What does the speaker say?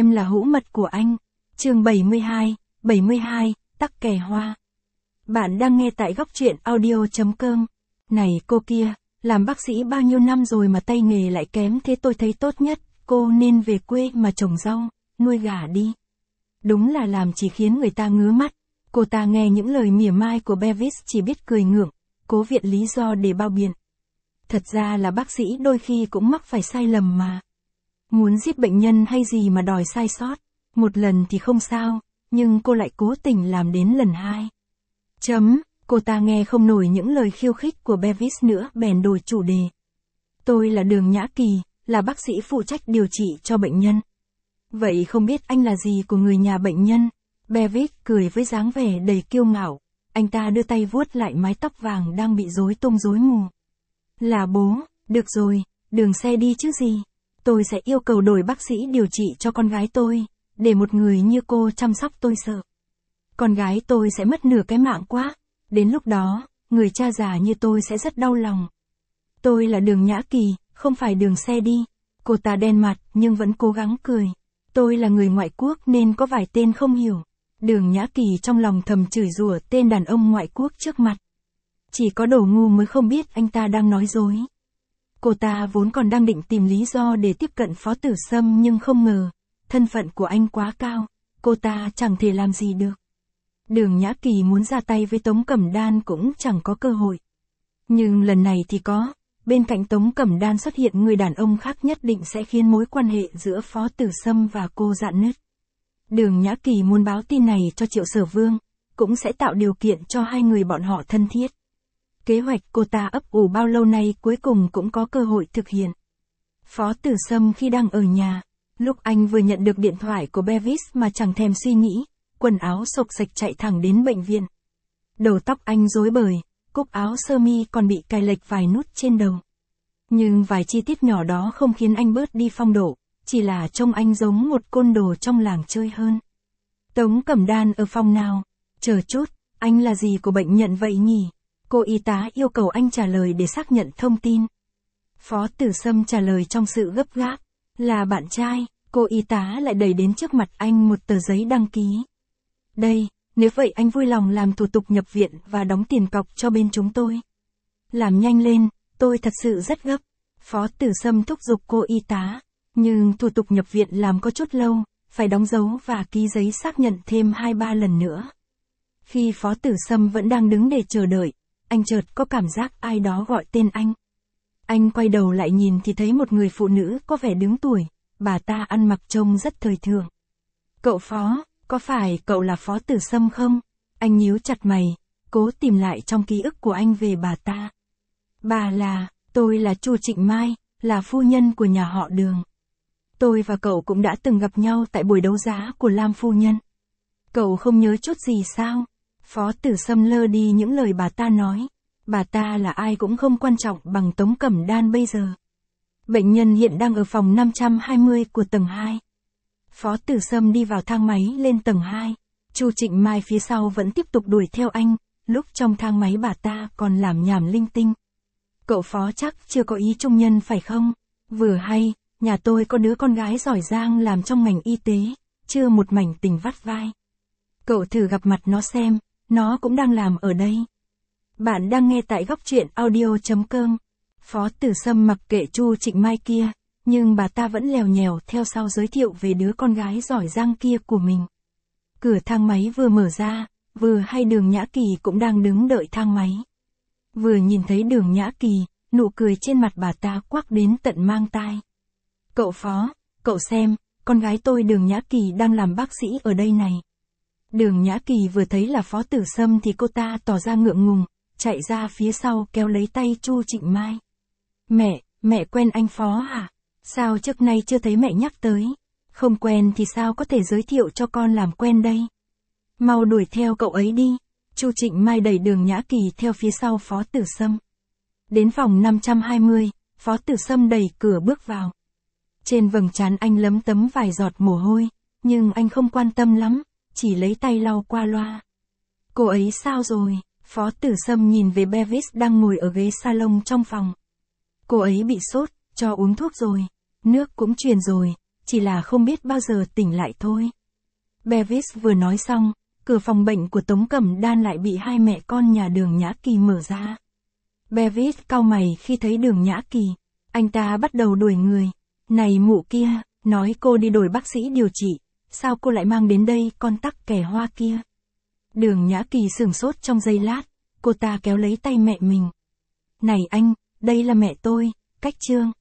Em là hữu mật của anh. Chương 72, tắc kè hoa. Bạn đang nghe tại góc truyện audio.com. Này cô kia, làm bác sĩ bao nhiêu năm rồi mà tay nghề lại kém thế, tôi thấy tốt nhất, cô nên về quê mà trồng rau, nuôi gà đi. Đúng là làm chỉ khiến người ta ngứa mắt. Cô ta nghe những lời mỉa mai của Bevis chỉ biết cười ngượng, cố viện lý do để bao biện. Thật ra là bác sĩ đôi khi cũng mắc phải sai lầm mà. Muốn giết bệnh nhân hay gì mà đòi sai sót. Một lần thì không sao, nhưng cô lại cố tình làm đến lần hai. Cô ta nghe không nổi những lời khiêu khích của Bevis nữa, bèn đổi chủ đề. Tôi là Đường Nhã Kỳ, là bác sĩ phụ trách điều trị cho bệnh nhân. Vậy không biết anh là gì của người nhà bệnh nhân? Bevis cười với dáng vẻ đầy kiêu ngạo. Anh ta đưa tay vuốt lại mái tóc vàng đang bị rối tung rối mù. Là bố, được rồi, Đường xe đi chứ gì. Tôi sẽ yêu cầu đổi bác sĩ điều trị cho con gái tôi, để một người như cô chăm sóc tôi sợ. Con gái tôi sẽ mất nửa cái mạng quá, đến lúc đó, người cha già như tôi sẽ rất đau lòng. Tôi là Đường Nhã Kỳ, không phải Đường xe đi. Cô ta đen mặt nhưng vẫn cố gắng cười. Tôi là người ngoại quốc nên có vài tên không hiểu. Đường Nhã Kỳ trong lòng thầm chửi rủa tên đàn ông ngoại quốc trước mặt. Chỉ có đồ ngu mới không biết anh ta đang nói dối. Cô ta vốn còn đang định tìm lý do để tiếp cận Phó Tử Sâm nhưng không ngờ, thân phận của anh quá cao, cô ta chẳng thể làm gì được. Đường Nhã Kỳ muốn ra tay với Tống Cẩm Đan cũng chẳng có cơ hội. Nhưng lần này thì có, bên cạnh Tống Cẩm Đan xuất hiện người đàn ông khác nhất định sẽ khiến mối quan hệ giữa Phó Tử Sâm và cô rạn nứt. Đường Nhã Kỳ muốn báo tin này cho Triệu Sở Vương, cũng sẽ tạo điều kiện cho hai người bọn họ thân thiết. Kế hoạch cô ta ấp ủ bao lâu nay cuối cùng cũng có cơ hội thực hiện. Phó Tử Sâm khi đang ở nhà, lúc anh vừa nhận được điện thoại của Bevis mà chẳng thèm suy nghĩ, quần áo xộc xệch chạy thẳng đến bệnh viện. Đầu tóc anh rối bời, cúc áo sơ mi còn bị cài lệch vài nút trên đầu. Nhưng vài chi tiết nhỏ đó không khiến anh bớt đi phong độ, chỉ là trông anh giống một côn đồ trong làng chơi hơn. Tống Cẩm Đan ở phòng nào? Chờ chút, anh là gì của bệnh nhân vậy nhỉ? Cô y tá yêu cầu anh trả lời để xác nhận thông tin. Phó Tử Sâm trả lời trong sự gấp gáp. Là bạn trai, cô y tá lại đẩy đến trước mặt anh một tờ giấy đăng ký. Đây, nếu vậy anh vui lòng làm thủ tục nhập viện và đóng tiền cọc cho bên chúng tôi. Làm nhanh lên, tôi thật sự rất gấp. Phó Tử Sâm thúc giục cô y tá. Nhưng thủ tục nhập viện làm có chút lâu, phải đóng dấu và ký giấy xác nhận thêm 2-3 lần nữa. Khi Phó Tử Sâm vẫn đang đứng để chờ đợi, anh chợt có cảm giác ai đó gọi tên anh. Anh quay đầu lại nhìn thì thấy một người phụ nữ có vẻ đứng tuổi, bà ta ăn mặc trông rất thời thượng. Cậu Phó, có phải cậu là Phó Tử Sâm không? Anh nhíu chặt mày, cố tìm lại trong ký ức của anh về bà ta. Tôi là Chu Trịnh Mai, là phu nhân của nhà họ Đường. Tôi và cậu cũng đã từng gặp nhau tại buổi đấu giá của Lam phu nhân. Cậu không nhớ chút gì sao? Phó Tử Sâm lơ đi những lời bà ta nói. Bà ta là ai cũng không quan trọng bằng Tống Cẩm Đan bây giờ. Bệnh nhân hiện đang ở phòng 520 của tầng 2. Phó Tử Sâm đi vào thang máy lên tầng 2. Chu Trịnh Mai phía sau vẫn tiếp tục đuổi theo anh, lúc trong thang máy bà ta còn làm nhảm linh tinh. Cậu Phó chắc chưa có ý trung nhân phải không? Vừa hay, nhà tôi có đứa con gái giỏi giang làm trong ngành y tế, chưa một mảnh tình vắt vai. Cậu thử gặp mặt nó xem, nó cũng đang làm ở đây. Bạn đang nghe tại góc truyện audio.com. Phó Tử Sâm mặc kệ Chu Trịnh Mai kia, nhưng bà ta vẫn lèo nhèo theo sau giới thiệu về đứa con gái giỏi giang kia của mình. Cửa thang máy vừa mở ra, vừa hay Đường Nhã Kỳ cũng đang đứng đợi thang máy. Vừa nhìn thấy Đường Nhã Kỳ, nụ cười trên mặt bà ta quắc đến tận mang tai. Cậu Phó, cậu xem, con gái tôi Đường Nhã Kỳ đang làm bác sĩ ở đây này. Đường Nhã Kỳ vừa thấy là Phó Tử Sâm thì cô ta tỏ ra ngượng ngùng, chạy ra phía sau kéo lấy tay Chu Trịnh Mai. Mẹ quen anh Phó hả? Sao trước nay chưa thấy mẹ nhắc tới? Không quen thì sao có thể giới thiệu cho con làm quen đây? Mau đuổi theo cậu ấy đi. Chu Trịnh Mai đẩy Đường Nhã Kỳ theo phía sau Phó Tử Sâm. Đến phòng 520, Phó Tử Sâm đẩy cửa bước vào. Trên vầng trán anh lấm tấm vài giọt mồ hôi, nhưng anh không quan tâm lắm, chỉ lấy tay lau qua loa. Cô ấy sao rồi? Phó Tử Sâm nhìn về Bevis đang ngồi ở ghế salon trong phòng. Cô ấy bị sốt, cho uống thuốc rồi, nước cũng truyền rồi, chỉ là không biết bao giờ tỉnh lại thôi. Bevis vừa nói xong, cửa phòng bệnh của Tống Cẩm Đan lại bị hai mẹ con nhà Đường Nhã Kỳ mở ra. Bevis cau mày khi thấy Đường Nhã Kỳ. Anh ta bắt đầu đuổi người. Này mụ kia, nói cô đi đổi bác sĩ điều trị, sao cô lại mang đến đây con tắc kè hoa kia? Đường Nhã Kỳ sửng sốt trong giây lát, cô ta kéo lấy tay mẹ mình. Này anh, đây là mẹ tôi, Cách Trương.